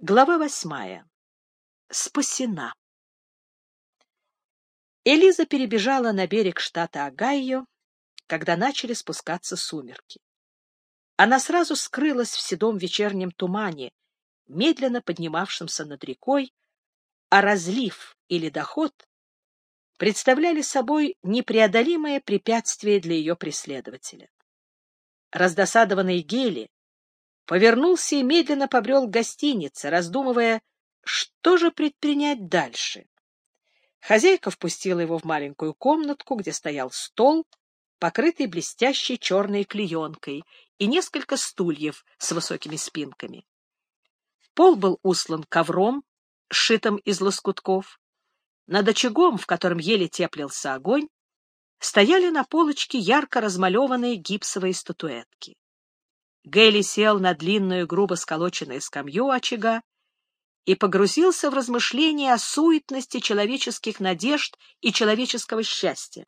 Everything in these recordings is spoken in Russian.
Глава 8. Спасена. Элиза перебежала на берег штата Огайо, когда начали спускаться сумерки. Она сразу скрылась в седом вечернем тумане, медленно поднимавшемся над рекой, а разлив и ледоход представляли собой непреодолимое препятствие для ее преследователя. Раздосадованный Гейли повернулся и медленно побрел к гостинице, раздумывая, что же предпринять дальше. Хозяйка впустила его в маленькую комнатку, где стоял стол, покрытый блестящей черной клеенкой, и несколько стульев с высокими спинками. Пол был услан ковром, сшитым из лоскутков. Над очагом, в котором еле теплился огонь, стояли на полочке ярко размалеванные гипсовые статуэтки. Гейли сел на длинную, грубо сколоченную скамью очага и погрузился в размышления о суетности человеческих надежд и человеческого счастья.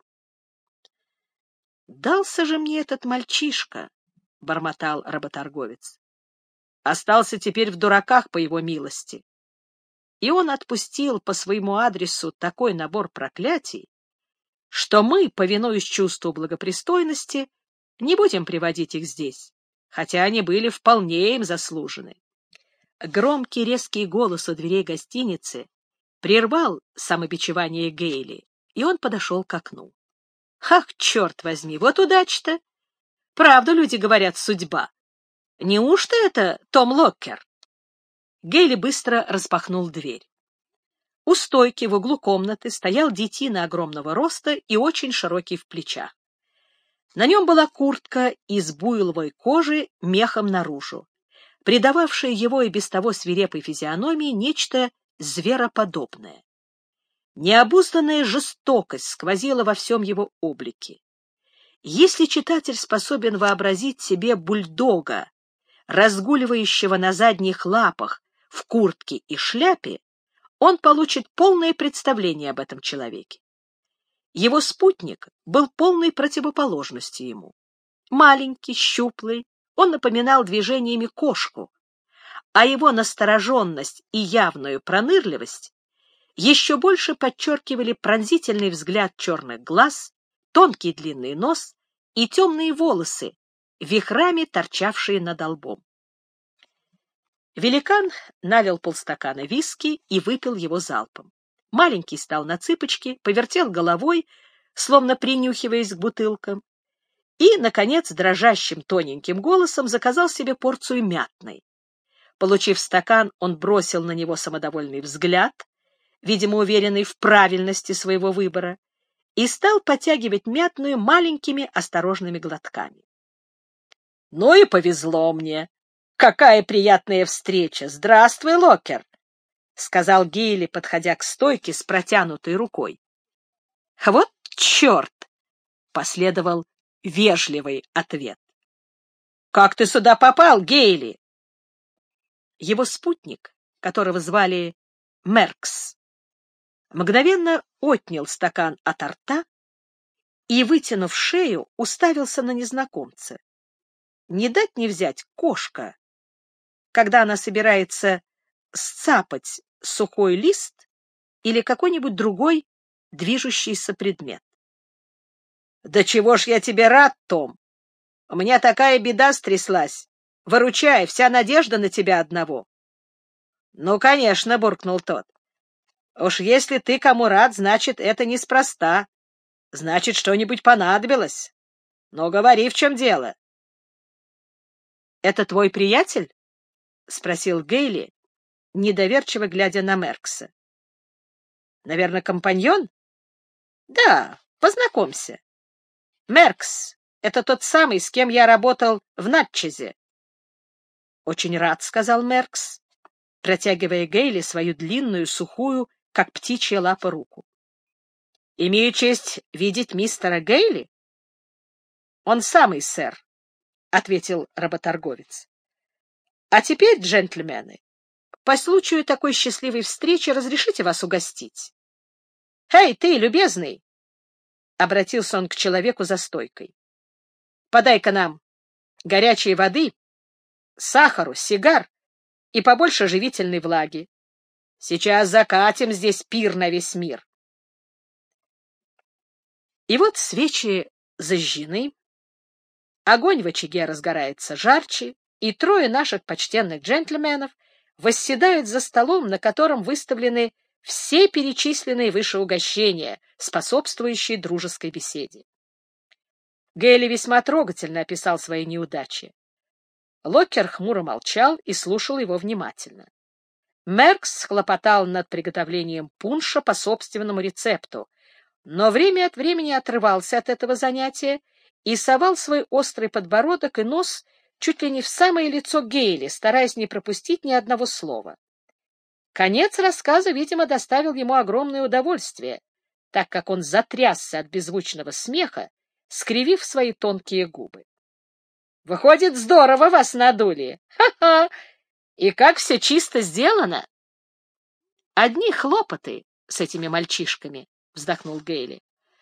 «Дался же мне этот мальчишка», — бормотал работорговец. «Остался теперь в дураках по его милости. И он отпустил по своему адресу такой набор проклятий, что мы, повинуясь чувству благопристойности, не будем приводить их здесь, хотя они были вполне им заслужены». Громкий резкий голос у дверей гостиницы прервал самобичевание Гейли, и он подошел к окну. «Ах, черт возьми, вот удача-то! Правду люди говорят, судьба. Неужто это Том Локкер?» Гейли быстро распахнул дверь. У стойки в углу комнаты стоял детина огромного роста и очень широкий в плечах. На нем была куртка из буйловой кожи мехом наружу, придававшая его и без того свирепой физиономии нечто звероподобное. Необузданная жестокость сквозила во всем его облике. Если читатель способен вообразить себе бульдога, разгуливающего на задних лапах в куртке и шляпе, он получит полное представление об этом человеке. Его спутник был полной противоположностью ему. Маленький, щуплый, он напоминал движениями кошку, а его настороженность и явную пронырливость еще больше подчеркивали пронзительный взгляд черных глаз, тонкий длинный нос и темные волосы, вихрами торчавшие над лбом. Великан налил полстакана виски и выпил его залпом. Маленький стал на цыпочки, повертел головой, словно принюхиваясь к бутылкам, и, наконец, дрожащим тоненьким голосом заказал себе порцию мятной. Получив стакан, он бросил на него самодовольный взгляд, видимо, уверенный в правильности своего выбора, и стал потягивать мятную маленькими осторожными глотками. — Ну и повезло мне! Какая приятная встреча! Здравствуй, Локкер! — сказал Гейли, подходя к стойке с протянутой рукой. — Вот черт! — последовал вежливый ответ. — Как ты сюда попал, Гейли? Его спутник, которого звали Меркс, мгновенно отнял стакан от рта и, вытянув шею, уставился на незнакомца. Не дать не взять кошка, когда она собирается сцапать сухой лист или какой-нибудь другой движущийся предмет. — Да чего ж я тебе рад, Том! У меня такая беда стряслась. Выручай, вся надежда на тебя одного. — Ну, конечно, — буркнул тот. — Уж если ты кому рад, значит, это неспроста. Значит, что-нибудь понадобилось. Ну, говори, в чем дело. — Это твой приятель? — спросил Гейли, недоверчиво глядя на Меркса. — Наверное, компаньон? — Да, познакомься. Меркс — это тот самый, с кем я работал в Натчезе. — Очень рад, — сказал Меркс, протягивая Гейли свою длинную, сухую, как птичья лапа, руку. — Имею честь видеть мистера Гейли? — Он самый, сэр, — ответил работорговец. — А теперь, джентльмены, по случаю такой счастливой встречи разрешите вас угостить. — Эй, ты, любезный! — обратился он к человеку за стойкой. — Подай-ка нам горячей воды, сахару, сигар и побольше живительной влаги. Сейчас закатим здесь пир на весь мир. И вот свечи зажжены, огонь в очаге разгорается жарче, и трое наших почтенных джентльменов восседают за столом, на котором выставлены все перечисленные выше угощения, способствующие дружеской беседе. Гейли весьма трогательно описал свои неудачи. Локкер хмуро молчал и слушал его внимательно. Меркс хлопотал над приготовлением пунша по собственному рецепту, но время от времени отрывался от этого занятия и совал свой острый подбородок и нос чуть ли не в самое лицо Гейли, стараясь не пропустить ни одного слова. Конец рассказа, видимо, доставил ему огромное удовольствие, так как он затрясся от беззвучного смеха, скривив свои тонкие губы. — Выходит, здорово вас надули! Ха-ха! И как все чисто сделано! — Одни хлопоты с этими мальчишками, — вздохнул Гейли.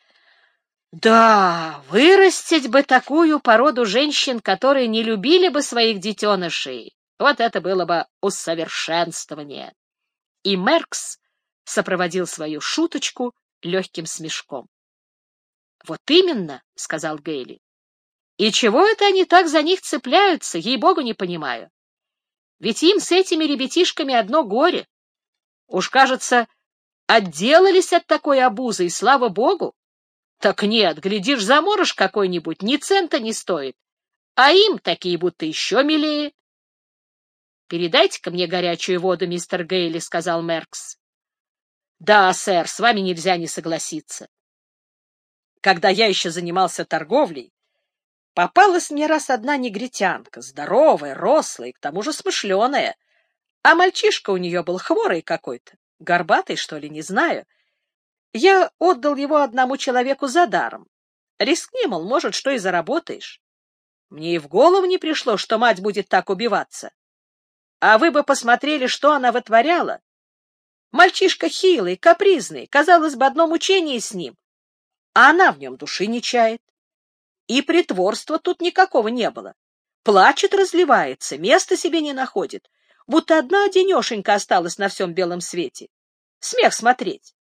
— Да, вырастить бы такую породу женщин, которые не любили бы своих детенышей. Вот это было бы усовершенствование. И Меркс сопроводил свою шуточку легким смешком. — Вот именно, — сказал Гейли. — И чего это они так за них цепляются, ей-богу, не понимаю. Ведь им с этими ребятишками одно горе. Уж, кажется, отделались от такой обузы, и слава богу. Так нет, глядишь, заморож какой-нибудь, ни цента не стоит, а им такие будто еще милее. — Передайте-ка мне горячую воду, мистер Гейли, — сказал Меркс. — Да, сэр, с вами нельзя не согласиться. Когда я еще занимался торговлей, попалась мне раз одна негритянка, здоровая, рослая и к тому же смышленая, а мальчишка у нее был хворый какой-то, горбатый, что ли, не знаю. Я отдал его одному человеку за даром. Рискни, мол, может, что и заработаешь. Мне и в голову не пришло, что мать будет так убиваться. А вы бы посмотрели, что она вытворяла. Мальчишка хилый, капризный, казалось бы, одно мучение с ним, а она в нем души не чает. И притворства тут никакого не было. Плачет, разливается, места себе не находит, будто одна одинешенька осталась на всем белом свете. Смех смотреть.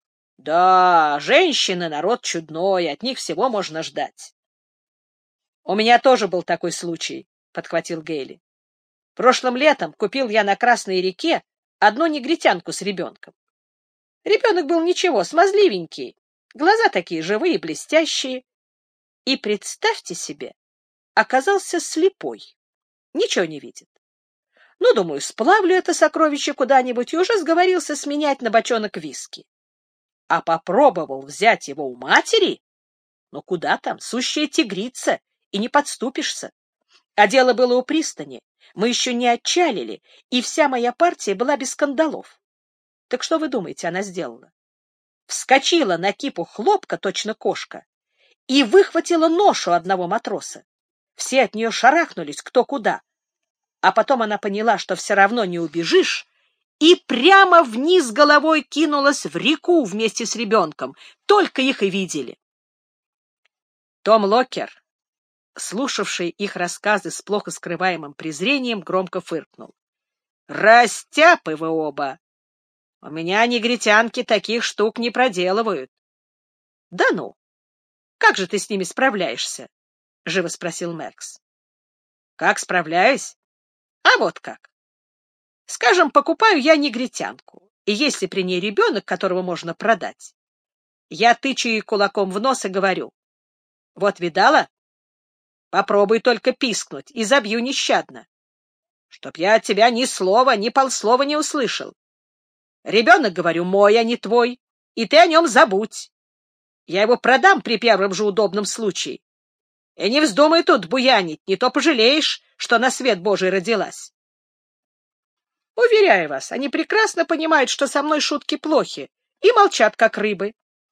Да, женщины — народ чудной, от них всего можно ждать. — У меня тоже был такой случай, — подхватил Гейли. Прошлым летом купил я на Красной реке одну негритянку с ребенком. Ребенок был ничего, смазливенький, глаза такие живые, блестящие. И, представьте себе, оказался слепой, ничего не видит. Ну, думаю, сплавлю это сокровище куда-нибудь, и уже сговорился сменять на бочонок виски. А попробовал взять его у матери? Ну, куда там, сущая тигрица, и не подступишься. А дело было у пристани, мы еще не отчалили, и вся моя партия была без кандалов. Так что вы думаете, она сделала? Вскочила на кипу хлопка, точно кошка, и выхватила нож у одного матроса. Все от нее шарахнулись кто куда. А потом она поняла, что все равно не убежишь, и прямо вниз головой кинулась в реку вместе с ребенком. Только их и видели. Том Локкер, слушавший их рассказы с плохо скрываемым презрением, громко фыркнул. — Растяпы вы оба! У меня негритянки таких штук не проделывают. — Да ну! Как же ты с ними справляешься? — живо спросил Меркс. — Как справляюсь? А вот как. Скажем, покупаю я негритянку, и если при ней ребенок, которого можно продать, я тычу ей кулаком в нос и говорю: вот видала? Попробуй только пискнуть, и забью нещадно. Чтоб я от тебя ни слова, ни полслова не услышал. Ребенок, говорю, мой, а не твой, и ты о нем забудь. Я его продам при первом же удобном случае. И не вздумай тут буянить, не то пожалеешь, что на свет Божий родилась. Уверяю вас, они прекрасно понимают, что со мной шутки плохи, и молчат, как рыбы.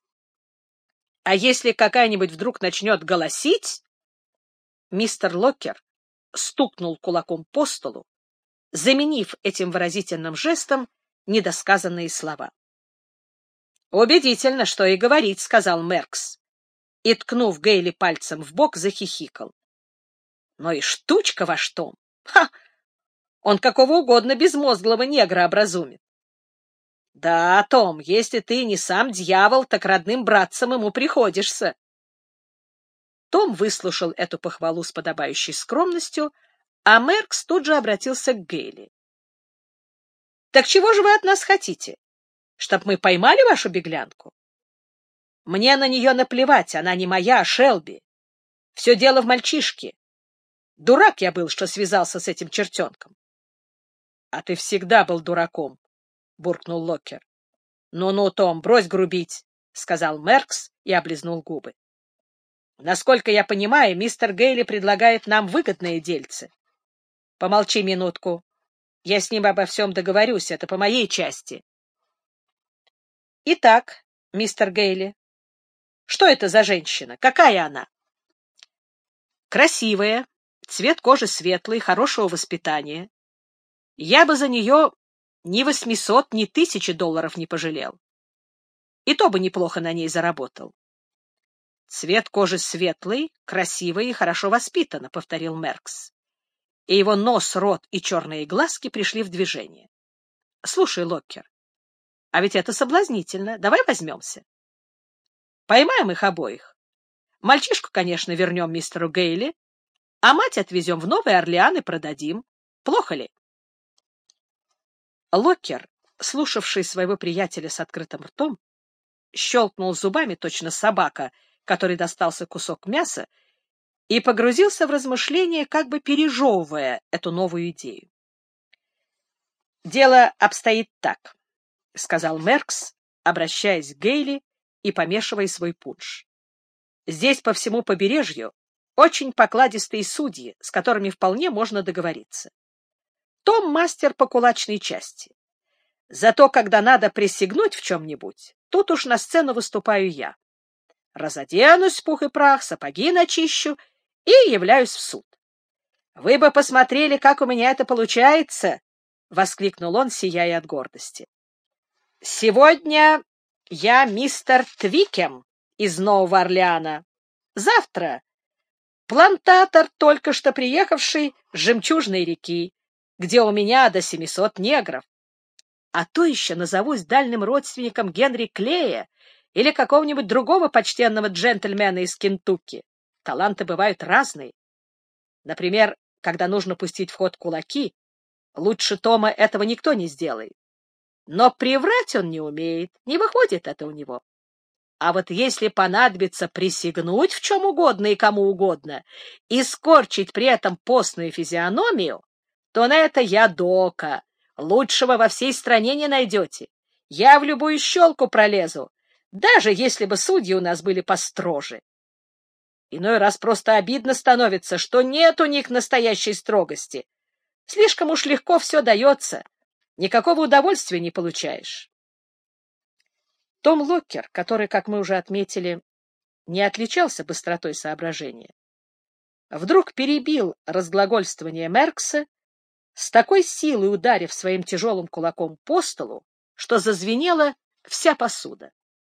А если какая-нибудь вдруг начнет голосить... Мистер Локкер стукнул кулаком по столу, заменив этим выразительным жестом недосказанные слова. «Убедительно, что и говорить», — сказал Меркс, и, ткнув Гейли пальцем в бок, захихикал. «Но и штучка ваш Том! Ха! Он какого угодно безмозглого негра образумит. Да, Том, если ты не сам дьявол, так родным братцам ему приходишься. Том выслушал эту похвалу с подобающей скромностью, а Меркс тут же обратился к Гейли. — Так чего же вы от нас хотите? Чтоб мы поймали вашу беглянку? Мне на нее наплевать, она не моя, а Шелби. Все дело в мальчишке. Дурак я был, что связался с этим чертенком. — А ты всегда был дураком, — буркнул Локкер. — Ну-ну, Том, брось грубить, — сказал Меркс и облизнул губы. — Насколько я понимаю, мистер Гейли предлагает нам выгодные дельцы. Помолчи минутку. Я с ним обо всем договорюсь, это по моей части. — Итак, мистер Гейли, что это за женщина? Какая она? — Красивая, цвет кожи светлый, хорошего воспитания. Я бы за нее ни 800, ни $1000 не пожалел. И то бы неплохо на ней заработал. — Цвет кожи светлый, красивый и хорошо воспитана, — повторил Меркс. И его нос, рот и черные глазки пришли в движение. — Слушай, Локкер, а ведь это соблазнительно. Давай возьмемся. Поймаем их обоих. Мальчишку, конечно, вернем мистеру Гейли, а мать отвезем в Новый Орлеан и продадим. Плохо ли? Локкер, слушавший своего приятеля с открытым ртом, щелкнул зубами, точно собака, которой достался кусок мяса, и погрузился в размышления, как бы пережевывая эту новую идею. «Дело обстоит так», — сказал Меркс, обращаясь к Гейли и помешивая свой пунш. «Здесь по всему побережью очень покладистые судьи, с которыми вполне можно договориться. Том — мастер по кулачной части. Зато, когда надо присягнуть в чем-нибудь, тут уж на сцену выступаю я. Разоденусь в пух и прах, сапоги начищу и являюсь в суд. Вы бы посмотрели, как у меня это получается!» — воскликнул он, сияя от гордости. «Сегодня я мистер Твикем из Нового Орлеана. Завтра плантатор, только что приехавший с Жемчужной реки, где у меня до 700 негров. А то еще назовусь дальним родственником Генри Клея или какого-нибудь другого почтенного джентльмена из Кентукки. Таланты бывают разные. Например, когда нужно пустить в ход кулаки, лучше Тома этого никто не сделает. Но приврать он не умеет, не выходит это у него. А вот если понадобится присягнуть в чем угодно и кому угодно и скорчить при этом постную физиономию, то на это я дока. Лучшего во всей стране не найдете. Я в любую щелку пролезу, даже если бы судьи у нас были построже. Иной раз просто обидно становится, что нет у них настоящей строгости. Слишком уж легко все дается, никакого удовольствия не получаешь. Том Локкер, который, как мы уже отметили, не отличался быстротой соображения, вдруг перебил разглагольствование Меркса, с такой силой ударив своим тяжелым кулаком по столу, что зазвенела вся посуда.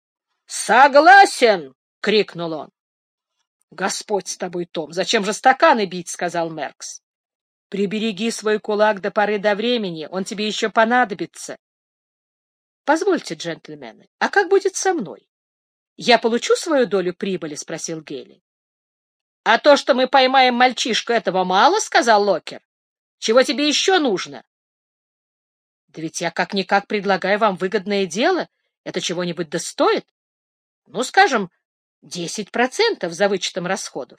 «Согласен!» — крикнул он. «Господь с тобой, Том, зачем же стаканы бить?» — сказал Меркс. «Прибереги свой кулак до поры до времени, он тебе еще понадобится». «Позвольте, джентльмены, а как будет со мной? Я получу свою долю прибыли?» — спросил Гейли. «А то, что мы поймаем мальчишку, этого мало?» — сказал Локкер. «Чего тебе еще нужно?» «Да ведь я как-никак предлагаю вам выгодное дело. Это чего-нибудь да стоит? Ну, скажем, 10% за вычетом расходов».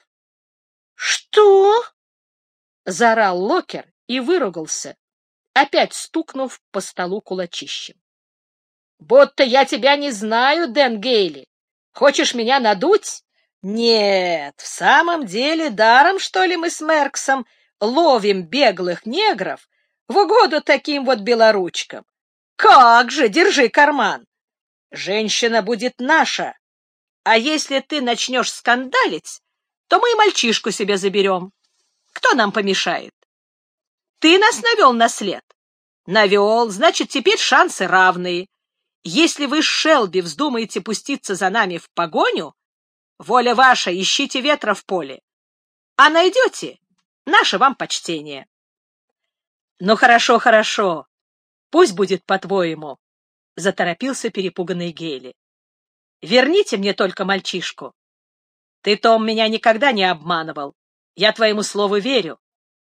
«Что?» — заорал Локкер и выругался, опять стукнув по столу кулачищем. «Будто я тебя не знаю, Дэн Гейли. Хочешь меня надуть? Нет, в самом деле, даром, что ли, мы с Мерксом ловим беглых негров в угоду таким вот белоручкам? Как же, держи карман! Женщина будет наша, а если ты начнешь скандалить, то мы и мальчишку себе заберем. Кто нам помешает? Ты нас навел на след? Навел, значит, теперь шансы равные. Если вы с Шелби вздумаете пуститься за нами в погоню, воля ваша, ищите ветра в поле. А найдете — наше вам почтение». Ну, хорошо, хорошо. Пусть будет по-твоему, — заторопился перепуганный Гейли. Верните мне только мальчишку. Ты, Том, меня никогда не обманывал. Я твоему слову верю.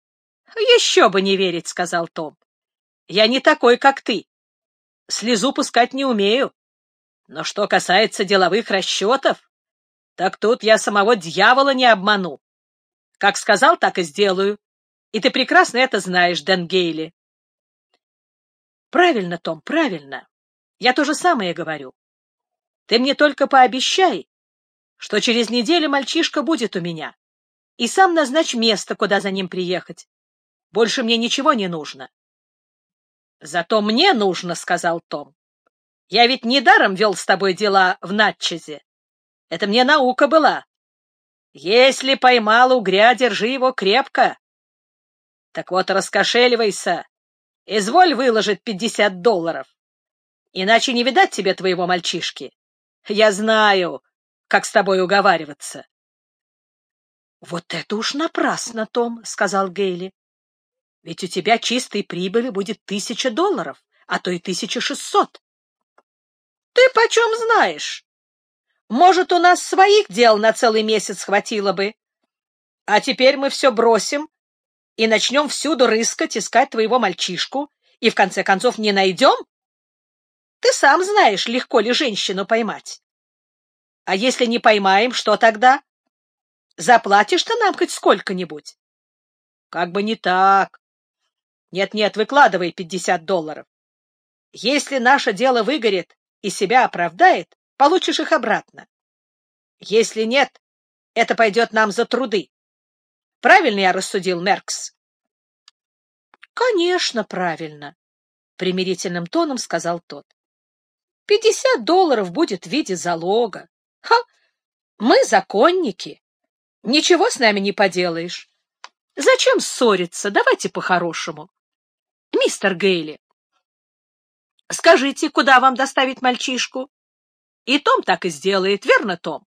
Еще бы не верить, — сказал Том. Я не такой, как ты. Слезу пускать не умею. Но что касается деловых расчетов, так тут я самого дьявола не обману. Как сказал, так и сделаю. И ты прекрасно это знаешь, Дэн Гейли. Правильно, Том, правильно. Я то же самое говорю. Ты мне только пообещай, что через неделю мальчишка будет у меня, и сам назначь место, куда за ним приехать. Больше мне ничего не нужно. — Зато мне нужно, — сказал Том. — Я ведь недаром вел с тобой дела в Натчезе. Это мне наука была. Если поймал угря, держи его крепко. Так вот, раскошеливайся. Изволь выложить $50. Иначе не видать тебе твоего мальчишки. Я знаю, как с тобой уговариваться. — Вот это уж напрасно, Том, — сказал Гейли. — Ведь у тебя чистой прибыли будет $1000, а то и 1600. — Ты почем знаешь? Может, у нас своих дел на целый месяц хватило бы. А теперь мы все бросим и начнем всюду рыскать, искать твоего мальчишку, и в конце концов не найдем? Ты сам знаешь, легко ли женщину поймать. А если не поймаем, что тогда? Заплатишь ты нам хоть сколько-нибудь? Как бы не так. Нет-нет, выкладывай $50. Если наше дело выгорит и себя оправдает, получишь их обратно. Если нет, это пойдет нам за труды. Правильно я рассудил, Меркс? — Конечно, правильно, — примирительным тоном сказал тот. $50 будет в виде залога. Ха! Мы законники. Ничего с нами не поделаешь. Зачем ссориться? Давайте по-хорошему. Мистер Гейли, скажите, куда вам доставить мальчишку? И Том так и сделает, верно, Том?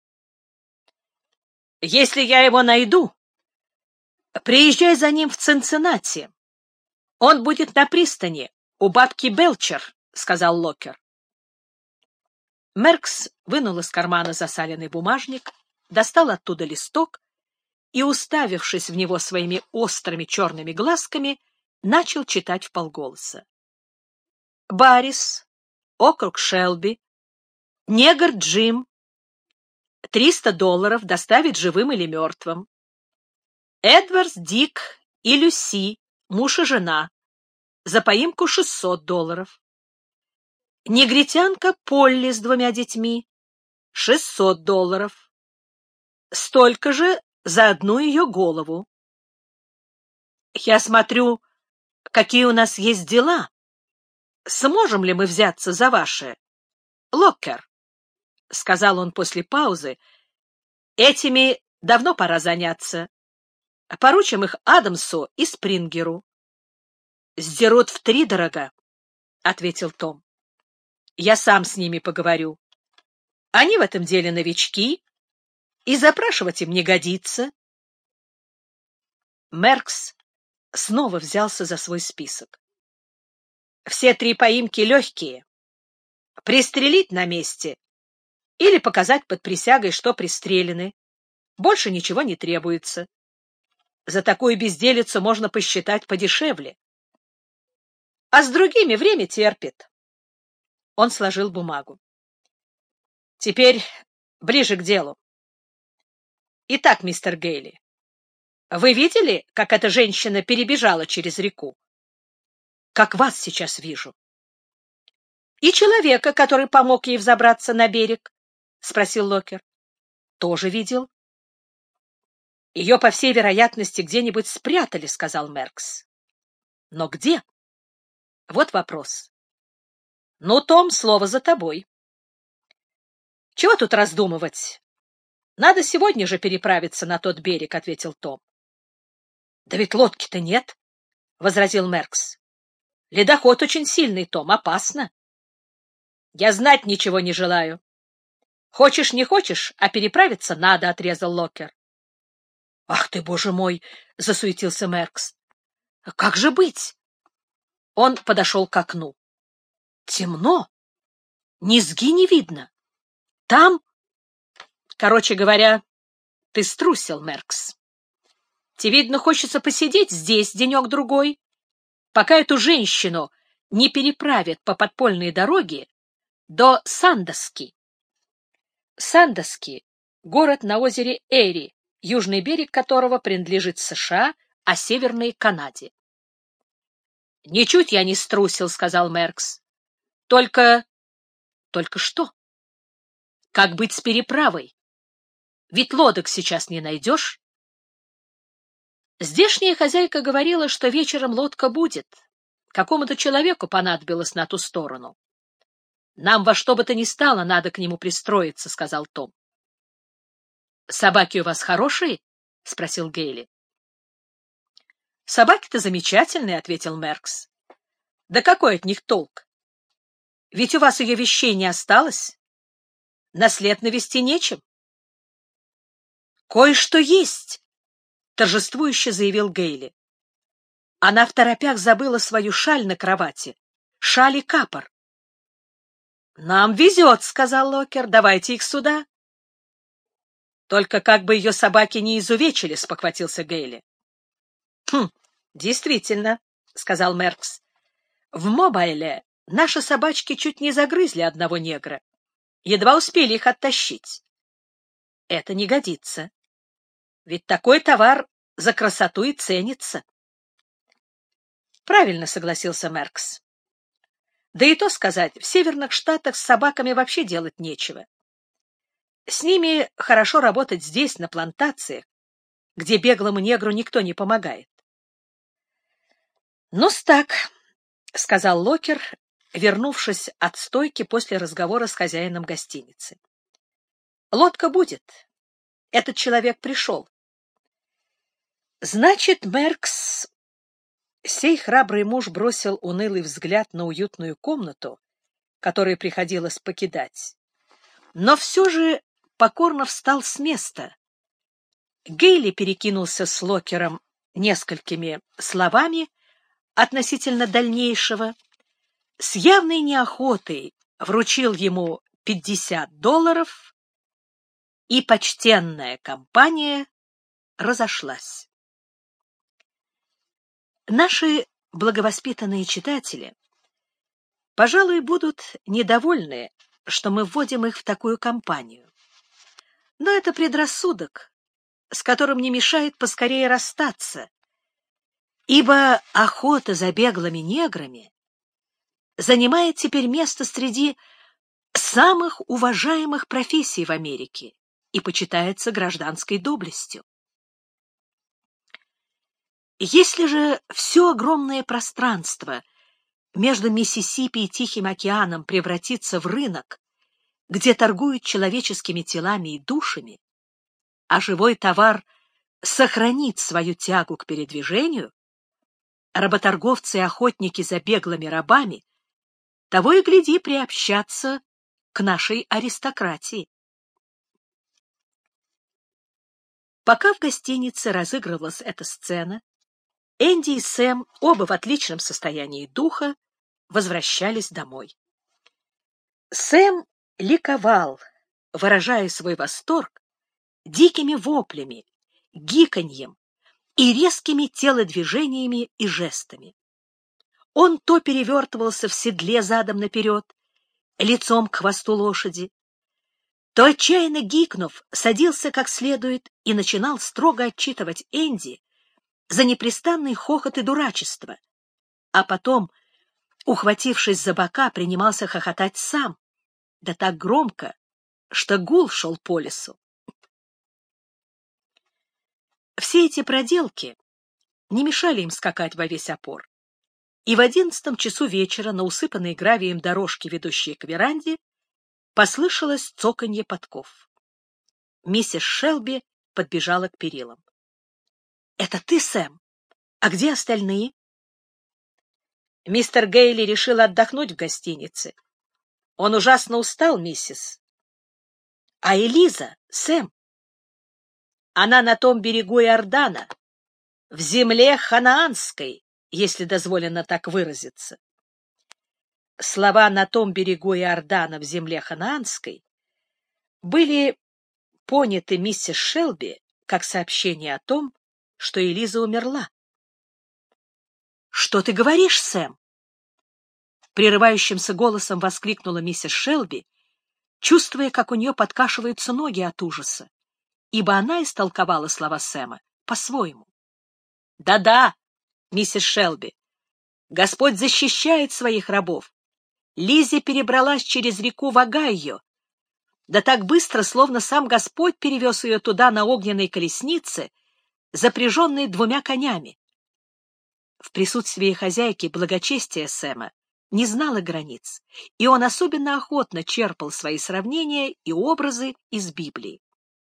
Если я его найду, приезжай за ним в Цинциннати. Он будет на пристани у бабки Белчер, — сказал Локер. Меркс вынул из кармана засаленный бумажник, достал оттуда листок и, уставившись в него своими острыми черными глазками, начал читать вполголоса. Баррис, округ Шелби, негр Джим, $300 доставить живым или мертвым. Эдвардс, Дик и Люси, муж и жена, за поимку $600. Негритянка Полли с 2 детьми, $600. Столько же за одну ее голову. Я смотрю, какие у нас есть дела. Сможем ли мы взяться за ваши? Локкер, — сказал он после паузы, — этими давно пора заняться. Поручим их Адамсу и Спрингеру. — Сдерут втридорога, — ответил Том. — Я сам с ними поговорю. Они в этом деле новички, и запрашивать им не годится. Меркс снова взялся за свой список. Все 3 поимки легкие. Пристрелить на месте или показать под присягой, что пристрелены. Больше ничего не требуется. За такую безделицу можно посчитать подешевле. А с другими время терпит. Он сложил бумагу. Теперь ближе к делу. Итак, мистер Гейли, вы видели, как эта женщина перебежала через реку? Как вас сейчас вижу. И человека, который помог ей взобраться на берег? — спросил Локер. — Тоже видел. — Ее, по всей вероятности, где-нибудь спрятали, — сказал Меркс. — Но где? Вот вопрос. — Ну, Том, слово за тобой. — Чего тут раздумывать? Надо сегодня же переправиться на тот берег, — ответил Том. — Да ведь лодки-то нет, — возразил Меркс. — Ледоход очень сильный, Том, опасно. — Я знать ничего не желаю. Хочешь, не хочешь, а переправиться надо, — отрезал Локер. — Ах ты, боже мой! — засуетился Меркс. — Как же быть? Он подошел к окну. Темно, низги не видно. Там... Короче говоря, ты струсил, Меркс. Тебе, видно, хочется посидеть здесь денек-другой, пока эту женщину не переправят по подпольной дороге до Сандоски. Сандоски — город на озере Эри, южный берег которого принадлежит США, а северный — Канаде. — Ничуть я не струсил, — сказал Меркс. — Только что? Как быть с переправой? Ведь лодок сейчас не найдешь. Здешняя хозяйка говорила, что вечером лодка будет. Какому-то человеку понадобилось на ту сторону. — Нам во что бы то ни стало надо к нему пристроиться, — сказал Том. — Собаки у вас хорошие? — спросил Гейли. — Собаки-то замечательные, — ответил Меркс. — Да какой от них толк? Ведь у вас ее вещей не осталось. На след навести нечем. — Кое-что есть, — торжествующе заявил Гейли. Она второпях забыла свою шаль на кровати. Шаль и капор. — Нам везет, — сказал Локер. — Давайте их сюда. — Только как бы ее собаки не изувечили, — спохватился Гейли. — Хм, действительно, — сказал Меркс. — В Мобайле наши собачки чуть не загрызли одного негра. Едва успели их оттащить. Это не годится. Ведь такой товар за красоту и ценится. Правильно согласился Меркс. Да и то сказать, в северных штатах с собаками вообще делать нечего. С ними хорошо работать здесь, на плантациях, где беглому негру никто не помогает. — Ну-с так, — сказал Локер, вернувшись от стойки после разговора с хозяином гостиницы. — Лодка будет. Этот человек пришел. — Значит, Меркс... Сей храбрый муж бросил унылый взгляд на уютную комнату, которую приходилось покидать, но все же покорно встал с места. Гейли перекинулся с Локером несколькими словами относительно дальнейшего, с явной неохотой вручил ему $50, и почтенная компания разошлась. Наши благовоспитанные читатели, пожалуй, будут недовольны, что мы вводим их в такую компанию. Но это предрассудок, с которым не мешает поскорее расстаться, ибо охота за беглыми неграми занимает теперь место среди самых уважаемых профессий в Америке и почитается гражданской доблестью. Если же все огромное пространство между Миссисипи и Тихим океаном превратится в рынок, где торгуют человеческими телами и душами, а живой товар сохранит свою тягу к передвижению, работорговцы и охотники за беглыми рабами того и гляди приобщаться к нашей аристократии. Пока в гостинице разыгрывалась эта сцена, Энди и Сэм, оба в отличном состоянии духа, возвращались домой. Сэм ликовал, выражая свой восторг дикими воплями, гиканьем и резкими телодвижениями и жестами. Он то перевертывался в седле задом наперед, лицом к хвосту лошади, то, отчаянно гикнув, садился как следует и начинал строго отчитывать Энди за непрестанный хохот и дурачество, а потом, ухватившись за бока, принимался хохотать сам, да так громко, что гул шел по лесу. Все эти проделки не мешали им скакать во весь опор, и в 11 часу вечера на усыпанной гравием дорожке, ведущей к веранде, послышалось цоканье подков. Миссис Шелби подбежала к перилам. — Это ты, Сэм? А где остальные? — Мистер Гейли решил отдохнуть в гостинице. Он ужасно устал, миссис. — А Элиза, Сэм? — Она на том берегу Иордана, в земле ханаанской, если дозволено так выразиться. Слова «на том берегу Иордана в земле ханаанской» были поняты миссис Шелби как сообщение о том, что Элиза умерла. «Что ты говоришь, Сэм?» Прерывающимся голосом воскликнула миссис Шелби, чувствуя, как у нее подкашиваются ноги от ужаса, ибо она истолковала слова Сэма по-своему. «Да-да, миссис Шелби, Господь защищает своих рабов. Лиззи перебралась через реку в Огайо, да так быстро, словно сам Господь перевез ее туда на огненной колеснице, запряженной 2 конями». В присутствии хозяйки благочестие Сэма не знало границ, и он особенно охотно черпал свои сравнения и образы из Библии.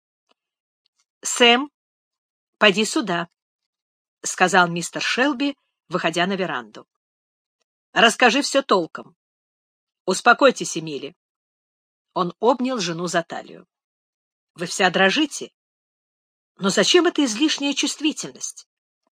«Сэм, поди сюда», — сказал мистер Шелби, выходя на веранду. «Расскажи все толком. Успокойтесь, Эмили». Он обнял жену за талию. «Вы вся дрожите. Но зачем эта излишняя чувствительность?»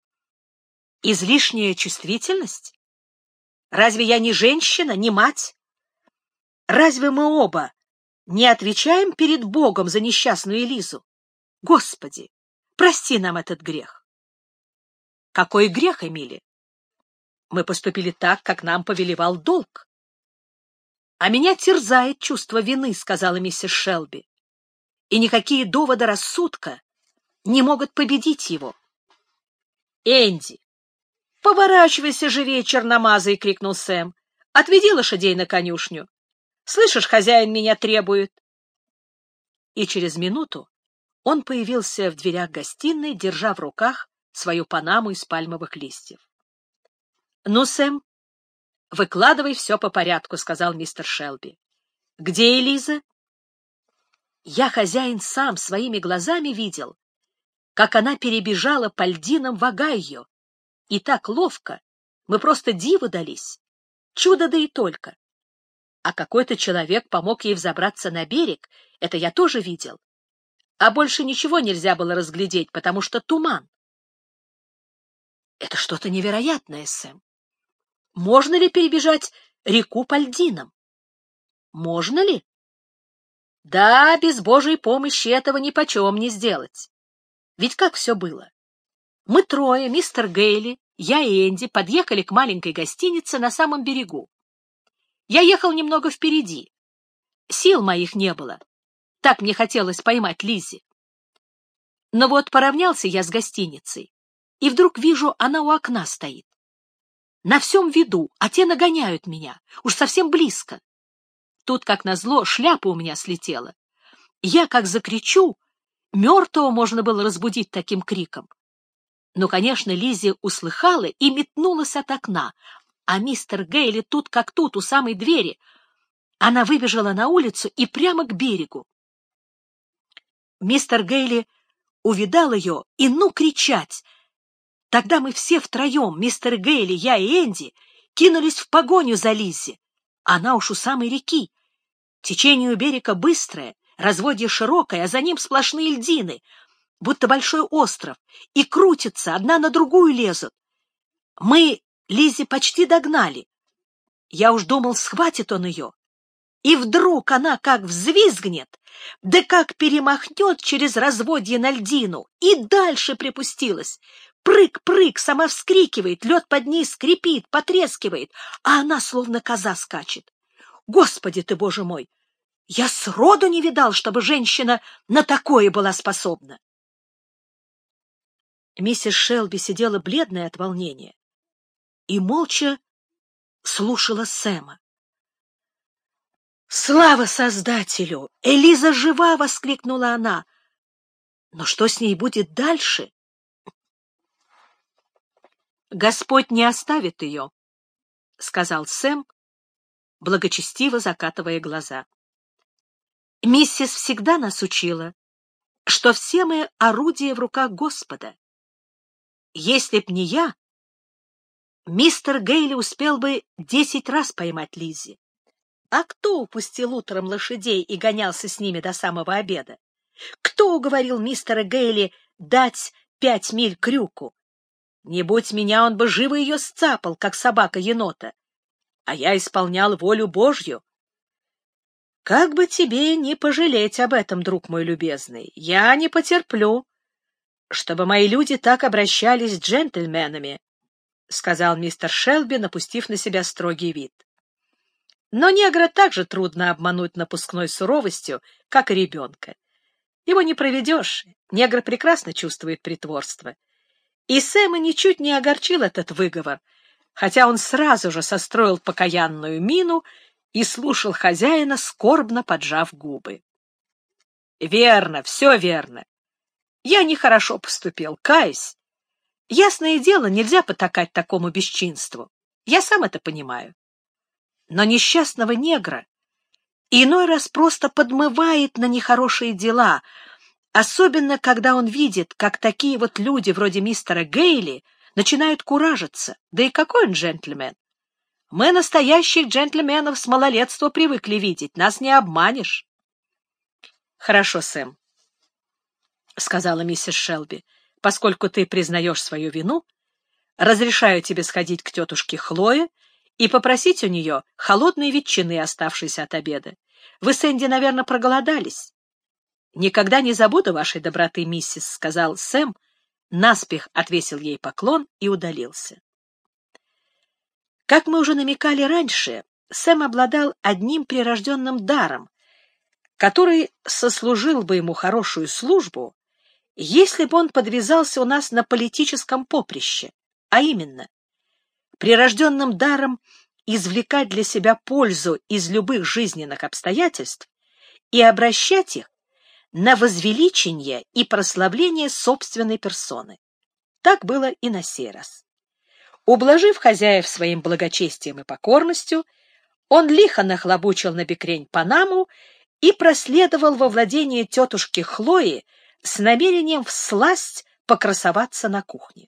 «Излишняя чувствительность? Разве я не женщина, не мать? Разве мы оба не отвечаем перед Богом за несчастную Элизу? Господи, прости нам этот грех». «Какой грех, Эмили? Мы поступили так, как нам повелевал долг». «А меня терзает чувство вины», — сказала миссис Шелби, «и никакие доводы рассудка не могут победить его». «Энди, поворачивайся живее, черномазый!» — крикнул Сэм. «Отведи лошадей на конюшню. Слышишь, хозяин меня требует». И через минуту он появился в дверях гостиной, держа в руках свою панаму из пальмовых листьев. «Ну, Сэм, выкладывай все по порядку», — сказал мистер Шелби. «Где Элиза?» «Я, хозяин, сам своими глазами видел, как она перебежала по льдинам в Огайо. И так ловко, мы просто диву дались. Чудо да и только. А какой-то человек помог ей взобраться на берег, это я тоже видел. А больше ничего нельзя было разглядеть, потому что туман». «Это что-то невероятное, Сэм. Можно ли перебежать реку по льдинам?» «Можно ли?» «Да, без Божьей помощи этого нипочем не сделать. Ведь как все было? Мы трое, мистер Гейли, я и Энди, подъехали к маленькой гостинице на самом берегу. Я ехал немного впереди. Сил моих не было. Так мне хотелось поймать Лиззи. Но вот поравнялся я с гостиницей, и вдруг вижу, она у окна стоит. На всем виду, а те нагоняют меня, уж совсем близко. Тут, как назло, шляпа у меня слетела. Я как закричу, мертвого можно было разбудить таким криком. Но, конечно, Лиззи услыхала и метнулась от окна, а мистер Гейли тут как тут, у самой двери. Она выбежала на улицу и прямо к берегу. Мистер Гейли увидал ее и ну кричать. Тогда мы все втроем, мистер Гейли, я и Энди, кинулись в погоню за Лиззи. Она уж у самой реки. Течение у берега быстрое, разводье широкое, а за ним сплошные льдины, будто большой остров, и крутятся, одна на другую лезут. Мы Лиззи почти догнали. Я уж думал, схватит он ее. И вдруг она как взвизгнет, да как перемахнет через разводье на льдину, и дальше припустилась. Прыг-прыг, сама вскрикивает, лед под ней скрипит, потрескивает, а она словно коза скачет. Господи ты, Боже мой! Я сроду не видал, чтобы женщина на такое была способна. Миссис Шелби сидела бледная от волнения и молча слушала Сэма. «Слава Создателю! Элиза жива!» — воскликнула она. «Но что с ней будет дальше?» «Господь не оставит ее», — сказал Сэм, благочестиво закатывая глаза. «Миссис всегда нас учила, что все мы орудия в руках Господа. Если б не я, мистер Гейли успел бы 10 раз поймать Лиззи. А кто упустил утром лошадей и гонялся с ними до самого обеда? Кто уговорил мистера Гейли дать 5 миль крюку? Не будь меня, он бы живо ее сцапал, как собака енота. А я исполнял волю Божью. Как бы тебе не пожалеть об этом, друг мой любезный, я не потерплю, чтобы мои люди так обращались с джентльменами, — сказал мистер Шелби, напустив на себя строгий вид. Но негра так же трудно обмануть напускной суровостью, как и ребенка. Его не проведешь, негр прекрасно чувствует притворство. И Сэма ничуть не огорчил этот выговор, хотя он сразу же состроил покаянную мину и слушал хозяина, скорбно поджав губы. — Верно, все верно. Я нехорошо поступил, каюсь. Ясное дело, нельзя потакать такому бесчинству. Я сам это понимаю. Но несчастного негра иной раз просто подмывает на нехорошие дела, особенно когда он видит, как такие вот люди, вроде мистера Гейли, начинают куражиться. Да и какой он джентльмен? Мы настоящих джентльменов с малолетства привыкли видеть, нас не обманешь. — Хорошо, Сэм, — сказала миссис Шелби, — поскольку ты признаешь свою вину, разрешаю тебе сходить к тетушке Хлое и попросить у нее холодной ветчины, оставшейся от обеда. Вы с Энди, наверное, проголодались. — Никогда не забуду вашей доброты, миссис, — сказал Сэм, наспех отвесил ей поклон и удалился. Как мы уже намекали раньше, Сэм обладал одним прирожденным даром, который сослужил бы ему хорошую службу, если бы он подвязался у нас на политическом поприще, а именно прирожденным даром извлекать для себя пользу из любых жизненных обстоятельств и обращать их на возвеличение и прославление собственной персоны. Так было и на сей раз. Ублажив хозяев своим благочестием и покорностью, он лихо нахлобучил на бекрень панаму и проследовал во владение тетушки Хлои с намерением всласть покрасоваться на кухне.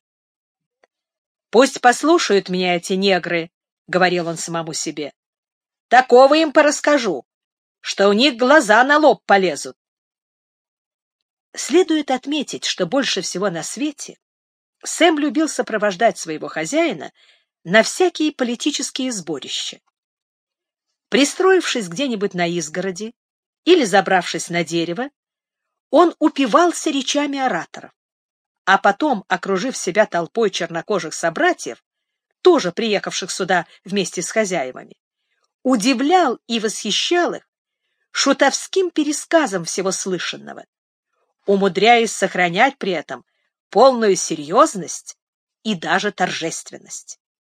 «Пусть послушают меня эти негры», — говорил он самому себе. «Такого им порасскажу, что у них глаза на лоб полезут». Следует отметить, что больше всего на свете Сэм любил сопровождать своего хозяина на всякие политические сборища. Пристроившись где-нибудь на изгороди или забравшись на дерево, он упивался речами ораторов, а потом, окружив себя толпой чернокожих собратьев, тоже приехавших сюда вместе с хозяевами, удивлял и восхищал их шутовским пересказом всего слышанного, умудряясь сохранять при этом полную серьезность и даже торжественность.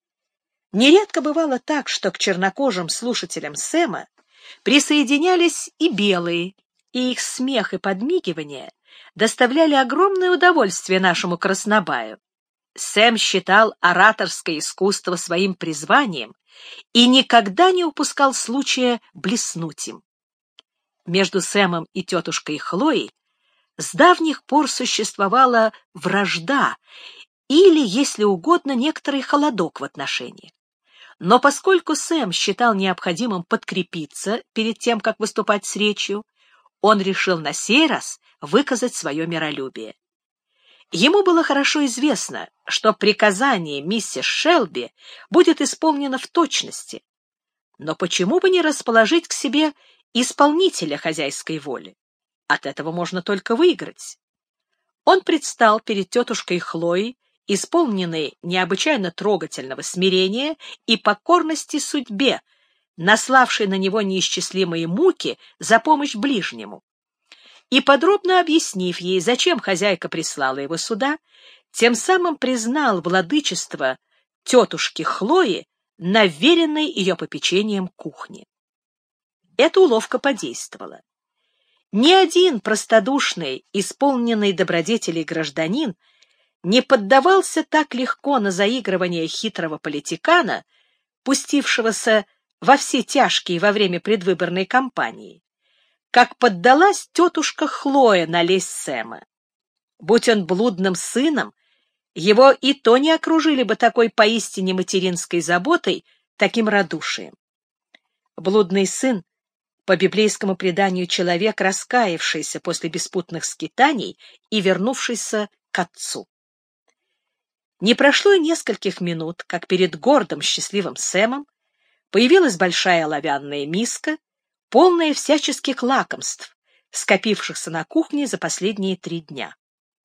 Нередко бывало так, что к чернокожим слушателям Сэма присоединялись и белые, и их смех и подмигивания доставляли огромное удовольствие нашему краснобаю. Сэм считал ораторское искусство своим призванием и никогда не упускал случая блеснуть им. Между Сэмом и тетушкой Хлоей с давних пор существовала вражда или, если угодно, некоторый холодок в отношениях. Но поскольку Сэм считал необходимым подкрепиться перед тем, как выступать с речью, он решил на сей раз выказать свое миролюбие. Ему было хорошо известно, что приказание миссис Шелби будет исполнено в точности, но почему бы не расположить к себе исполнителя хозяйской воли? От этого можно только выиграть. Он предстал перед тетушкой Хлоей, исполненный необычайно трогательного смирения и покорности судьбе, наславшей на него неисчислимые муки за помощь ближнему. И, подробно объяснив ей, зачем хозяйка прислала его сюда, тем самым признал владычество тетушки Хлои на вверенной ее попечением кухне. Эта уловка подействовала. Ни один простодушный, исполненный добродетелей гражданин не поддавался так легко на заигрывание хитрого политикана, пустившегося во все тяжкие во время предвыборной кампании, как поддалась тетушка Хлоя на лесть Сэма. Будь он блудным сыном, его и то не окружили бы такой поистине материнской заботой, таким радушием. Блудный сын, по библейскому преданию, человек, раскаявшийся после беспутных скитаний и вернувшийся к отцу. Не прошло и нескольких минут, как перед гордым счастливым Сэмом появилась большая оловянная миска, полная всяческих лакомств, скопившихся на кухне за последние 3 дня.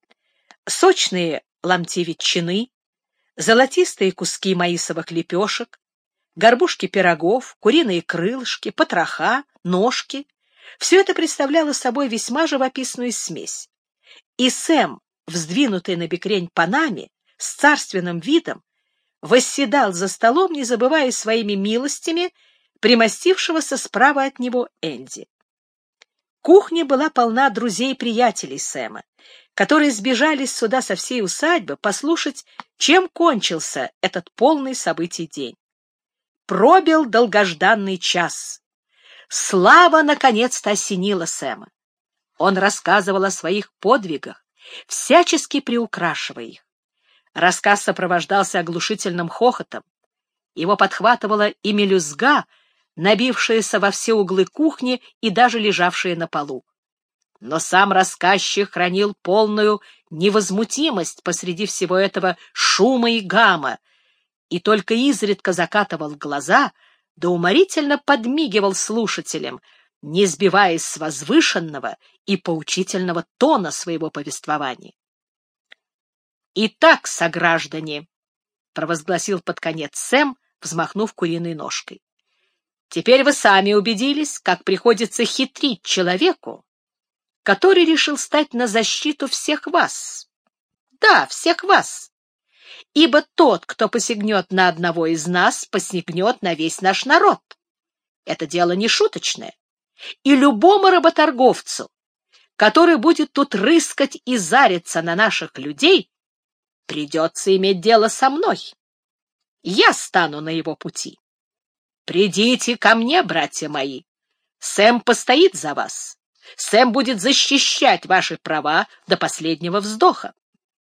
Сочные ломти ветчины, золотистые куски маисовых лепешек, горбушки пирогов, куриные крылышки, потроха, ножки — все это представляло собой весьма живописную смесь. И Сэм, вздвинутый на бекрень панами, с царственным видом, восседал за столом, не забывая своими милостями примостившегося справа от него Энди. Кухня была полна друзей и приятелей Сэма, которые сбежались сюда со всей усадьбы послушать, чем кончился этот полный событий день. Пробил долгожданный час. Слава наконец-то осенила Сэма. Он рассказывал о своих подвигах, всячески приукрашивая их. Рассказ сопровождался оглушительным хохотом. Его подхватывала и мелюзга, набившаяся во все углы кухни и даже лежавшая на полу. Но сам рассказчик хранил полную невозмутимость посреди всего этого шума и гама, и только изредка закатывал глаза, да уморительно подмигивал слушателям, не сбиваясь с возвышенного и поучительного тона своего повествования. «Итак, сограждане», — провозгласил под конец Сэм, взмахнув куриной ножкой, «теперь вы сами убедились, как приходится хитрить человеку, который решил стать на защиту всех вас. Да, всех вас. Ибо тот, кто посягнет на одного из нас, посягнет на весь наш народ. Это дело не шуточное. И любому работорговцу, который будет тут рыскать и зариться на наших людей, придется иметь дело со мной. Я стану на его пути. Придите ко мне, братья мои. Сэм постоит за вас. Сэм будет защищать ваши права до последнего вздоха.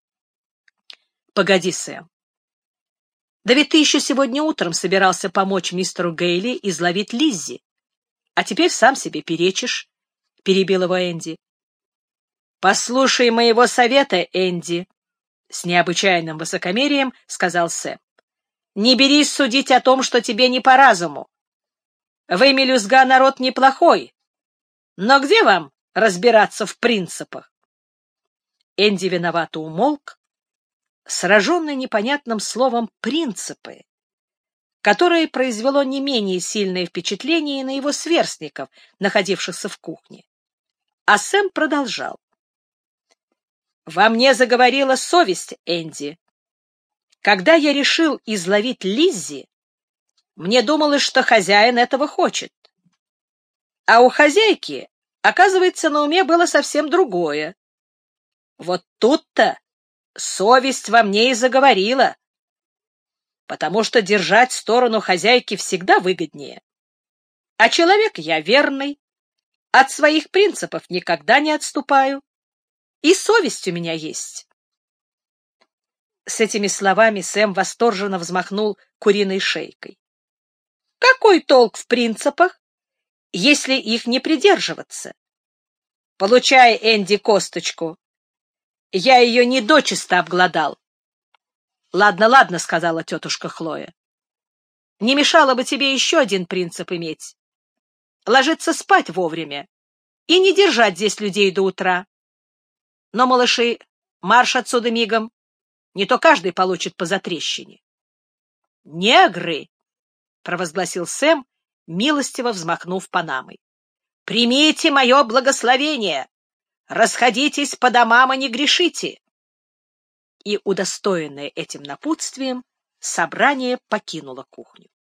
Погоди, Сэм. Да ведь ты еще сегодня утром собирался помочь мистеру Гейли изловить Лиззи, а теперь сам себе перечишь, — перебил его Энди. Послушай моего совета, Энди, — с необычайным высокомерием сказал Сэм. Не берись судить о том, что тебе не по разуму. Вы, мелюзга, народ неплохой, но где вам разбираться в принципах? Энди виновато умолк, сраженный непонятным словом «принципы», которое произвело не менее сильное впечатление и на его сверстников, находившихся в кухне. А Сэм продолжал. «Во мне заговорила совесть, Энди. Когда я решил изловить Лиззи, мне думалось, что хозяин этого хочет. А у хозяйки, оказывается, на уме было совсем другое. Вот тут-то совесть во мне и заговорила, потому что держать сторону хозяйки всегда выгоднее. А человек я верный, от своих принципов никогда не отступаю, и совесть у меня есть». С этими словами Сэм восторженно взмахнул куриной шейкой. «Какой толк в принципах, если их не придерживаться? Получай, Энди, косточку. Я ее не дочисто обглодал». «Ладно, ладно», — сказала тетушка Хлоя. «Не мешало бы тебе еще один принцип иметь. Ложиться спать вовремя и не держать здесь людей до утра. Но, малыши, марш отсюда мигом, не то каждый получит по затрещине». «Негры!» — провозгласил Сэм, милостиво взмахнув панамой. «Примите мое благословение! Расходитесь по домам и не грешите!» И, удостоенное этим напутствием, собрание покинуло кухню.